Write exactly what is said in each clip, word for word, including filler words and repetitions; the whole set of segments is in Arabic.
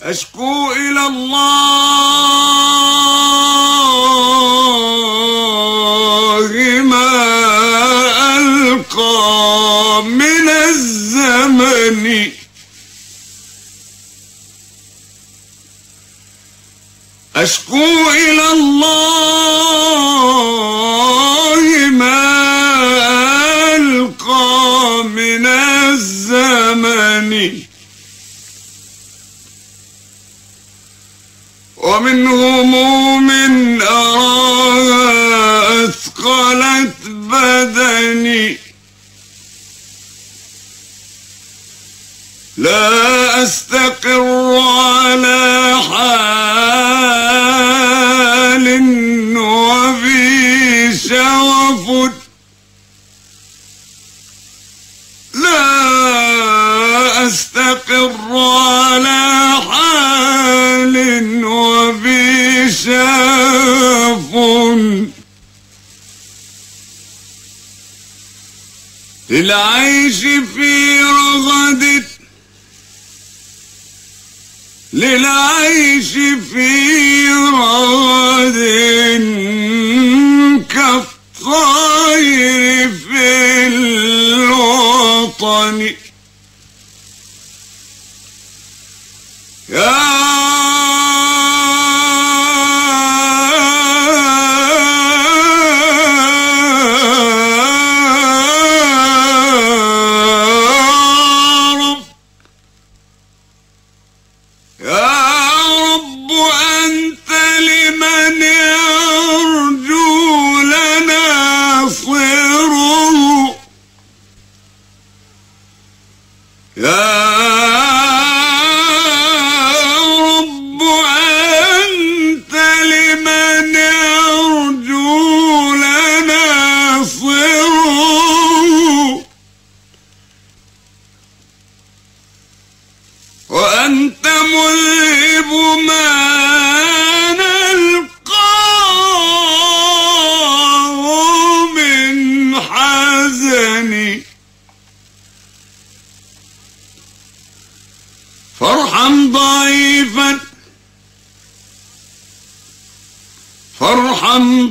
أشكو إلى الله ما ألقى من الزمن أشكو إلى الله ما ألقى من الزمن ومن هموم أراها أثقلت بدني لا أستقر على حال وفي شوف لا أستقر على حال وفي شوف للعيش في رغد للعيش في رغد كالطير في الوطن يا وأنت مذهب ما نلقاه من حزني فارحم ضعيفا فارحم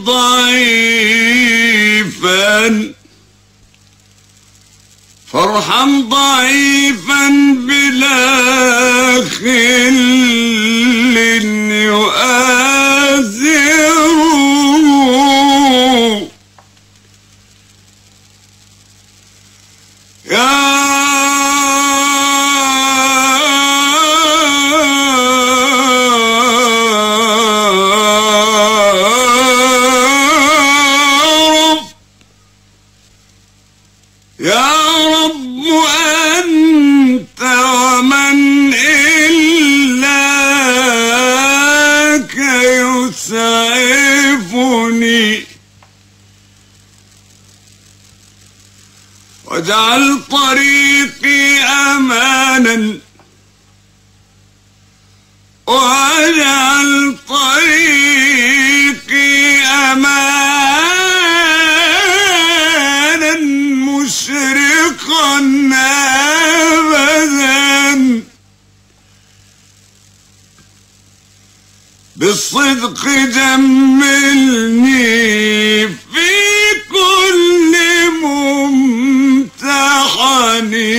ضعيفا فارحم ضعيفا بلا خل يؤازره يا رب يا رب أنت ومن إلاك يسعفني واجعل طريقي أمانا واجعل طريقي أمانا مشرقا أبدا بالصدق جملني في كل ممتحن